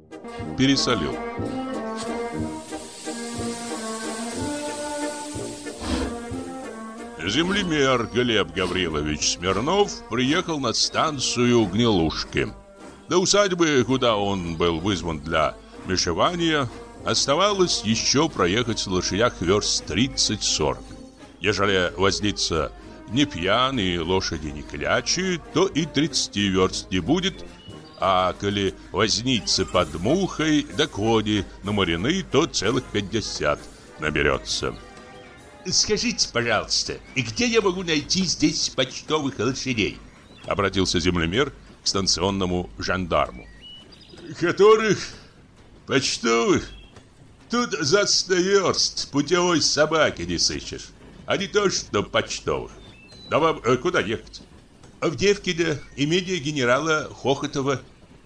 пересолил. Землемер Глеб Гаврилович Смирнов приехал на станцию Гнилушки. До усадьбы, куда он был вызван для мешевания, оставалось еще проехать в лошадях верст 30-40. Ежели возница не пьян и лошади не клячи, то и 30 верст не будет, а коли возница под мухой, да кони наморены, то целых 50 наберется. «Скажите, пожалуйста, и где я могу найти здесь почтовых лошадей?» Обратился землемер к станционному жандарму. «Которых? Почтовых? Тут за 100 верст путевой собаки не сыщешь, а не то что почтовых. Да вам куда ехать?» «В Девкино, имение генерала Хохотова».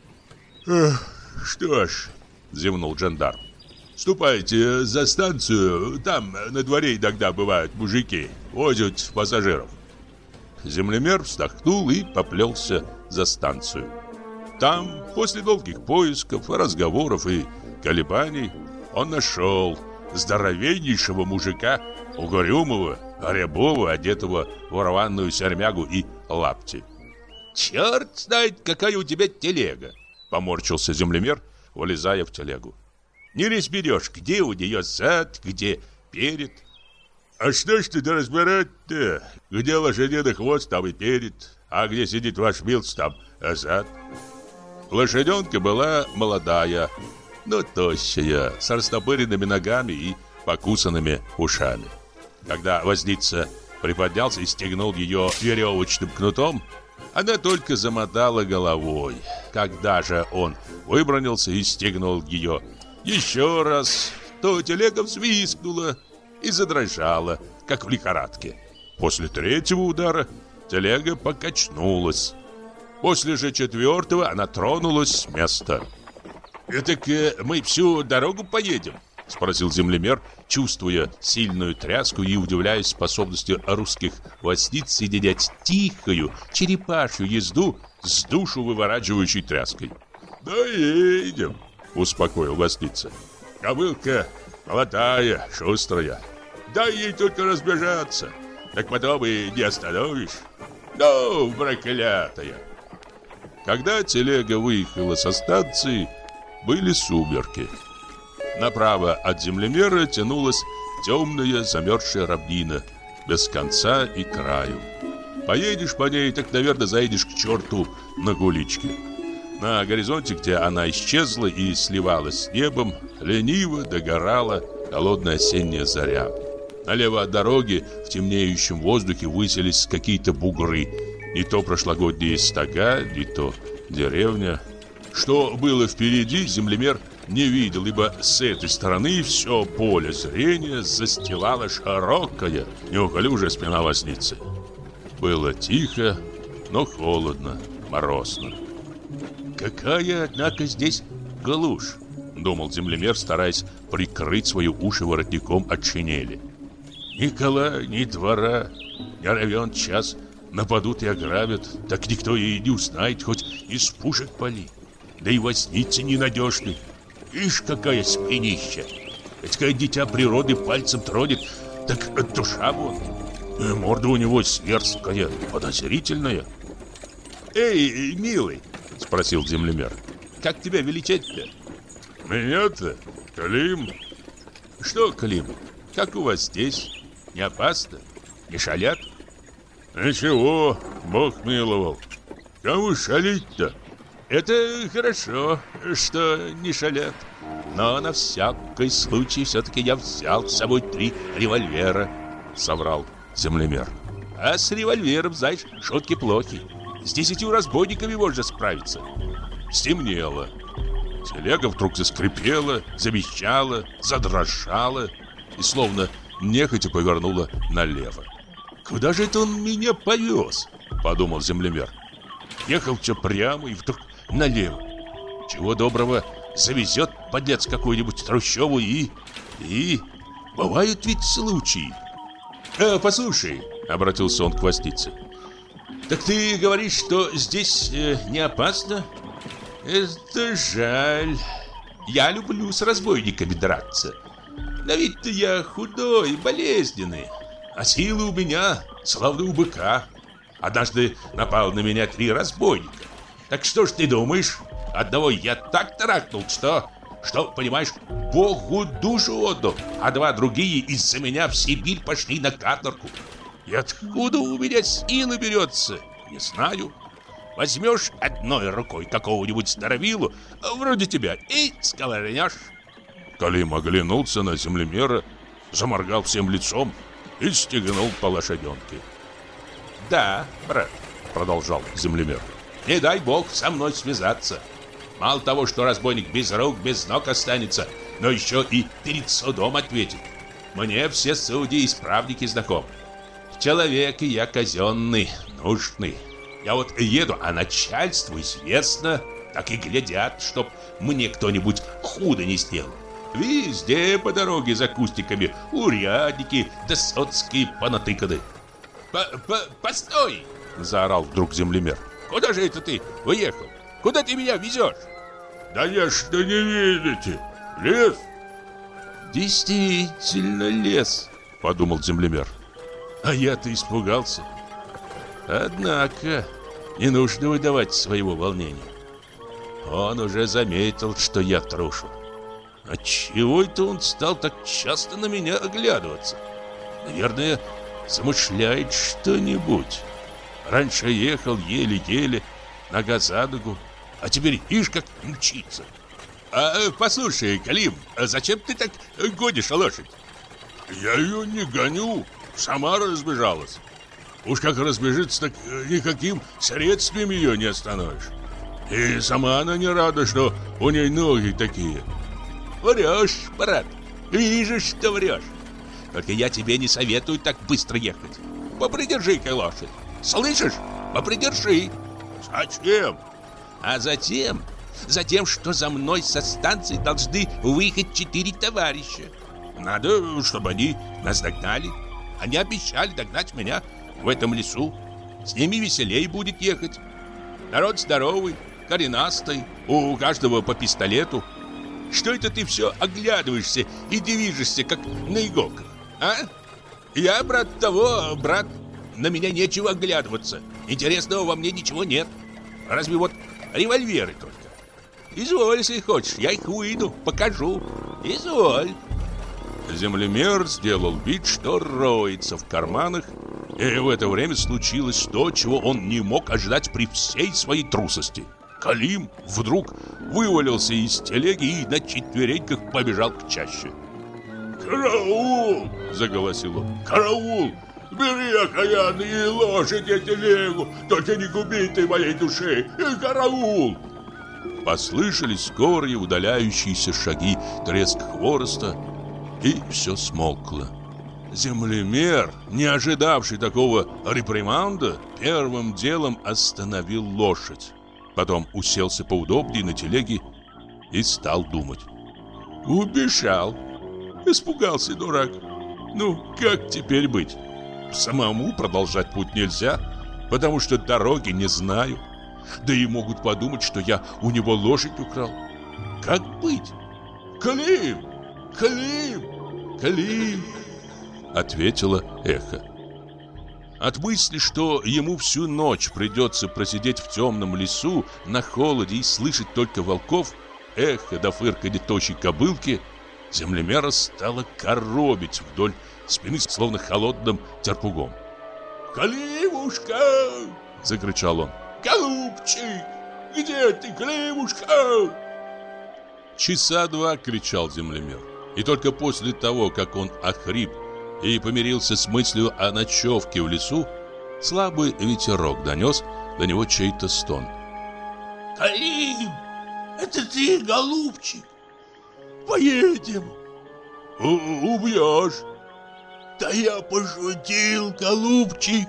«Что ж», — зевнул жандарм, — «ступайте за станцию, там на дворе иногда бывают мужики, возят пассажиров». Землемер вздохнул и поплелся за станцию. Там, после долгих поисков, разговоров и колебаний, он нашел здоровеннейшего мужика, угрюмого, рябого, одетого в рваную сермягу и лапти. «Черт знает, какая у тебя телега!» — поморщился землемер, вылезая в телегу. «Не разберешь, где у нее зад, где перед». «А что ж ты разбирать-то? Где лошадиный хвост, там и перед, а где сидит ваш милц, там зад». Лошаденка была молодая, но тощая, с растопыренными ногами и покусанными ушами. Когда возница приподнялся и стегнул ее веревочным кнутом, она только замотала головой. Когда же он выбранился и стегнул ее еще раз, то телега взвизгнула и задрожала, как в лихорадке. После третьего удара телега покачнулась. После же четвертого она тронулась с места. «Так мы всю дорогу поедем?» — спросил землемер, чувствуя сильную тряску и удивляясь способности русских возниц соединять тихую черепашью езду с душу выворачивающей тряской. «Да едем», — успокоил возница. «Кобылка молодая, шустрая. Дай ей только разбежаться, так потом и не остановишь. Ну, проклятая!» Когда телега выехала со станции, были сумерки. Направо от землемера тянулась темная замерзшая равнина, без конца и краю. Поедешь по ней, так, наверное, заедешь к черту на куличке. На горизонте, где она исчезла и сливалась с небом, лениво догорала холодная осенняя заря. Налево от дороги в темнеющем воздухе высились какие-то бугры. Не то прошлогодние стога, не то деревня. Что было впереди, землемер не видел, ибо с этой стороны все поле зрения застилала широкая, неуклюжая спина возницы. Было тихо, но холодно, морозно. «Какая, однако, здесь глушь!» — думал землемер, стараясь прикрыть свои уши воротником от шинели. «Ни кола, ни двора, не равен час нападут и ограбят, так никто и не узнает, хоть из пушек пали. Да и возница ненадежный. Ишь, какая спинища! Такое дитя природы пальцем тронет, так от душа вон. Морда у него зверская, подозрительная». «Эй, милый!» — спросил землемер. «Как тебя величать-то?» «Меня-то? Клим». «Что, Клим, как у вас здесь? Не опасно? Не шалят?» «Ничего, Бог миловал. Кому шалить-то?» «Это хорошо, что не шалят. Но на всякий случай все-таки я взял с собой 3 револьвера», — соврал землемер. «А с револьвером, знаешь, шутки плохи. С 10 разбойниками можно справиться». Стемнело. Телега вдруг заскрипела, завизжала, задрожала и словно нехотя повернула налево. «Куда же это он меня повез?» — подумал землемер. Ехал-то прямо и вдруг налево. Чего доброго, завезет подлец какую-нибудь трущобу и... Бывают ведь случаи. «Послушай», — обратился он к вознице, — «так ты говоришь, что здесь не опасно?» «Это жаль. Я люблю с разбойниками драться. На вид-то я худой, болезненный, а силы у меня словно у быка. Однажды напал на меня 3 разбойника. Так что ж ты думаешь? Одного я так тарахнул, что, понимаешь, Богу душу отдал, а 2 другие из-за меня в Сибирь пошли на каторгу. И откуда у меня сила берется, не знаю. Возьмешь одной рукой какого-нибудь здоровилу, вроде тебя, и сковырнешь. Калим оглянулся на землемера, заморгал всем лицом и стегнул по лошаденке. Да, брат, продолжал землемер, не дай бог со мной связаться. Мало того, что разбойник без рук, без ног останется, но еще и перед судом ответит. Мне все судьи и исправники знакомы. Человек я казенный, нужный. Я вот еду, а начальству известно, так и глядят, чтоб мне кто-нибудь худо не сделал. Везде по дороге за кустиками урядники да соцкие понатыканы. Постой! Заорал вдруг землемер. Куда же это ты уехал? Куда ты меня везешь? Да я что не видите? Лес? Действительно лес, подумал землемер. А я-то испугался. Однако не нужно выдавать своего волнения. Он уже заметил, что я трушу. Отчего это он стал так часто на меня оглядываться? Наверное, замышляет что-нибудь. Раньше ехал еле-еле, нога за ногу, а теперь ишь как мчится. Послушай, Калим, зачем ты так гонишь лошадь? Я ее не гоню, сама разбежалась. Уж как разбежится, так никаким средством ее не остановишь. И сама она не рада, что у ней ноги такие. Врешь, брат, вижу, что врешь. Только я тебе не советую так быстро ехать. Попридержи-ка лошадь. Слышишь? Попридержи. Зачем? А затем, что за мной со станции должны выехать 4 товарища. Надо, чтобы они нас догнали. Они обещали догнать меня в этом лесу. С ними веселей будет ехать. Народ здоровый, коренастый, у каждого по пистолету. Что это ты все оглядываешься и движешься, как на иголках, а? Я, брат, на меня нечего оглядываться. Интересного во мне ничего нет. Разве вот револьверы только. Изволь, если хочешь, я их выйду, покажу. Изволь. Землемер сделал вид, что роется в карманах, и в это время случилось то, чего он не мог ожидать при всей своей трусости. Калим вдруг вывалился из телеги и на четвереньках побежал к чаще. «Караул!» — заголосил он. «Караул! Бери окаянные лошадь и телегу, только не губи ты моей души! Караул!» Послышались скорые удаляющиеся шаги, треск хвороста, и все смолкло. Землемер, не ожидавший такого реприманда, первым делом остановил лошадь. Потом уселся поудобнее на телеге и стал думать. Убежал. Испугался, дурак. Ну, как теперь быть? Самому продолжать путь нельзя, потому что дороги не знаю. Да и могут подумать, что я у него лошадь украл. Как быть? Калим! Калим! Калим! Ответило эхо. От мысли, что ему всю ночь придется просидеть в темном лесу на холоде и слышать только волков, эхо до фырканья тощей кобылки, землемера стало коробить вдоль спины, словно холодным терпугом. «Калимушка!» — закричал он. «Голубчик! Где ты, Калимушка?» Часа 2 кричал землемер. И только после того, как он охрип и помирился с мыслью о ночевке в лесу, слабый ветерок донес до него чей-то стон. «Калим! Это ты, голубчик? Поедем!» «Убьешь!» «Да я пошутил, голубчик!»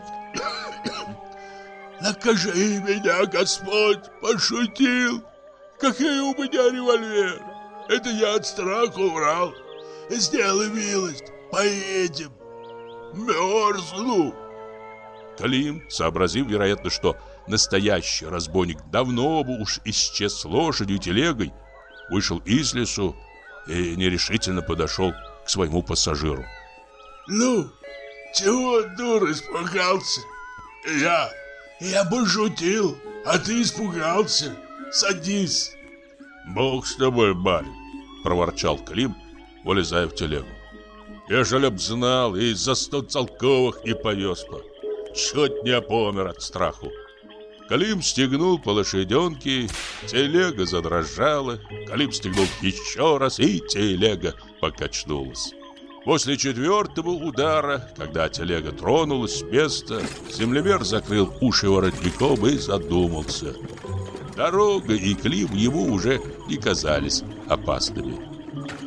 «Накажи меня, Господь, пошутил! Какой у меня револьвер? Это я от страха врал! Сделай милость, поедем! Мерзну!» Калим, сообразив, вероятно, что настоящий разбойник давно бы уж исчез с лошадью и телегой, вышел из лесу и нерешительно подошел к своему пассажиру. «Ну, чего, дура, испугался? Я пошутил, а ты испугался. Садись». «Бог с тобой, барин», — проворчал Клим, вылезая в телегу. «Ежели б знал, и за 100 целковых не повез бы. Чуть не помер от страху». Клим стегнул по лошаденке, телега задрожала. Клим стегнул еще раз, и телега покачнулась. После 4-го удара, когда телега тронулась с места, землемер закрыл уши воротником и задумался. Дорога и Клим ему уже не казались опасными.